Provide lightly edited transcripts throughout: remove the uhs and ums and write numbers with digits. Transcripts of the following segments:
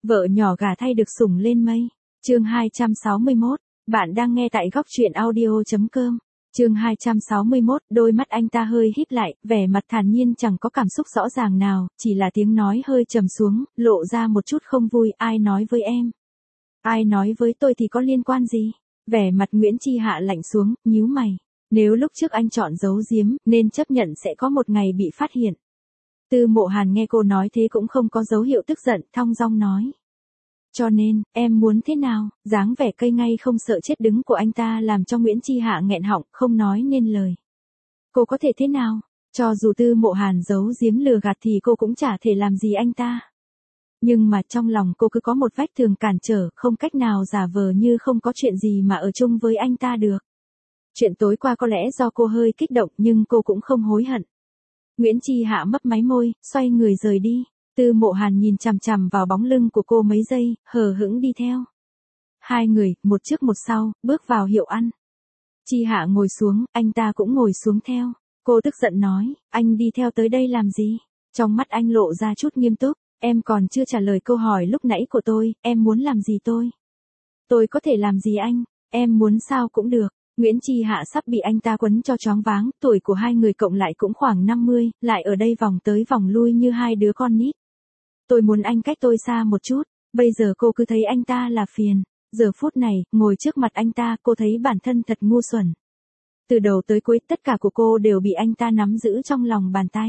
Vợ nhỏ gả thay được sủng lên mây. Chương 261, bạn đang nghe tại góc truyện audio.com. Chương 261, đôi mắt anh ta hơi híp lại, vẻ mặt thản nhiên chẳng có cảm xúc rõ ràng nào, chỉ là tiếng nói hơi trầm xuống, lộ ra một chút không vui. Ai nói với em? Ai nói với tôi thì có liên quan gì? Vẻ mặt Nguyễn Chi Hạ lạnh xuống, nhíu mày. Nếu lúc trước anh chọn giấu giếm, nên chấp nhận sẽ có một ngày bị phát hiện. Tư Mộ Hàn nghe cô nói thế cũng không có dấu hiệu tức giận, thong dong nói. Cho nên, em muốn thế nào? Dáng vẻ cây ngay không sợ chết đứng của anh ta làm cho Nguyễn Chi Hạ nghẹn họng, không nói nên lời. Cô có thể thế nào? Cho dù Tư Mộ Hàn giấu giếm lừa gạt thì cô cũng chả thể làm gì anh ta. Nhưng mà trong lòng cô cứ có một vách tường cản trở, không cách nào giả vờ như không có chuyện gì mà ở chung với anh ta được. Chuyện tối qua có lẽ do cô hơi kích động nhưng cô cũng không hối hận. Nguyễn Chi Hạ mấp máy môi, xoay người rời đi. Tư Mộ Hàn nhìn chằm chằm vào bóng lưng của cô mấy giây, hờ hững đi theo. Hai người, một trước một sau, bước vào hiệu ăn. Chi Hạ ngồi xuống, anh ta cũng ngồi xuống theo. Cô tức giận nói, anh đi theo tới đây làm gì? Trong mắt anh lộ ra chút nghiêm túc, em còn chưa trả lời câu hỏi lúc nãy của tôi, em muốn làm gì tôi? Tôi có thể làm gì anh? Em muốn sao cũng được. Nguyễn Chi Hạ sắp bị anh ta quấn cho choáng váng, tuổi của hai người cộng lại cũng khoảng 50, lại ở đây vòng tới vòng lui như hai đứa con nít. Tôi muốn anh cách tôi xa một chút, bây giờ cô cứ thấy anh ta là phiền. Giờ phút này, ngồi trước mặt anh ta, cô thấy bản thân thật ngu xuẩn. Từ đầu tới cuối, tất cả của cô đều bị anh ta nắm giữ trong lòng bàn tay.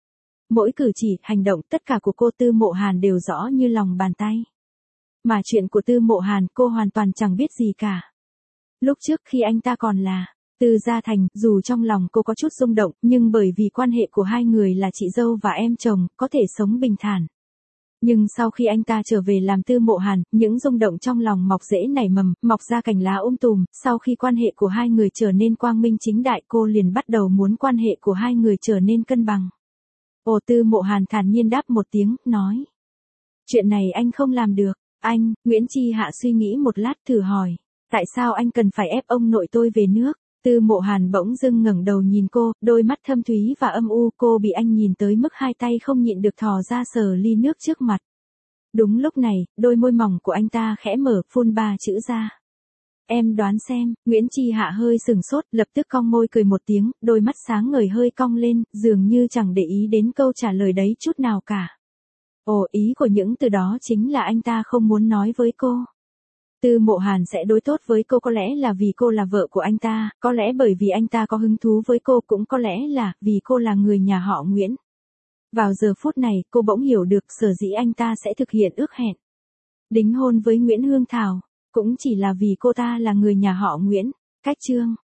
Mỗi cử chỉ, hành động, tất cả của cô Tư Mộ Hàn đều rõ như lòng bàn tay. Mà chuyện của Tư Mộ Hàn cô hoàn toàn chẳng biết gì cả. Lúc trước khi anh ta còn là Tư Gia Thành, dù trong lòng cô có chút rung động, nhưng bởi vì quan hệ của hai người là chị dâu và em chồng, có thể sống bình thản. Nhưng sau khi anh ta trở về làm Tư Mộ Hàn, những rung động trong lòng mọc rễ nảy mầm, mọc ra cành lá tùm. Sau khi quan hệ của hai người trở nên quang minh chính đại, cô liền bắt đầu muốn quan hệ của hai người trở nên cân bằng. Ồ, Tư Mộ Hàn thản nhiên đáp một tiếng, nói. Chuyện này anh không làm được. Anh, Nguyễn Chi Hạ suy nghĩ một lát thử hỏi. Tại sao anh cần phải ép ông nội tôi về nước? Tư Mộ Hàn bỗng dưng ngẩng đầu nhìn cô, đôi mắt thâm thúy và âm u. Cô bị anh nhìn tới mức hai tay không nhịn được thò ra sờ ly nước trước mặt. Đúng lúc này, đôi môi mỏng của anh ta khẽ mở, phun ba chữ ra. Em đoán xem. Nguyễn Chi Hạ hơi sừng sốt, lập tức cong môi cười một tiếng, đôi mắt sáng ngời hơi cong lên, dường như chẳng để ý đến câu trả lời đấy chút nào cả. Ồ, ý của những từ đó chính là anh ta không muốn nói với cô. Tư Mộ Hàn sẽ đối tốt với cô có lẽ là vì cô là vợ của anh ta, có lẽ bởi vì anh ta có hứng thú với cô, cũng có lẽ là vì cô là người nhà họ Nguyễn. Vào giờ phút này, cô bỗng hiểu được sở dĩ anh ta sẽ thực hiện ước hẹn đính hôn với Nguyễn Hương Thảo, cũng chỉ là vì cô ta là người nhà họ Nguyễn. Cách chương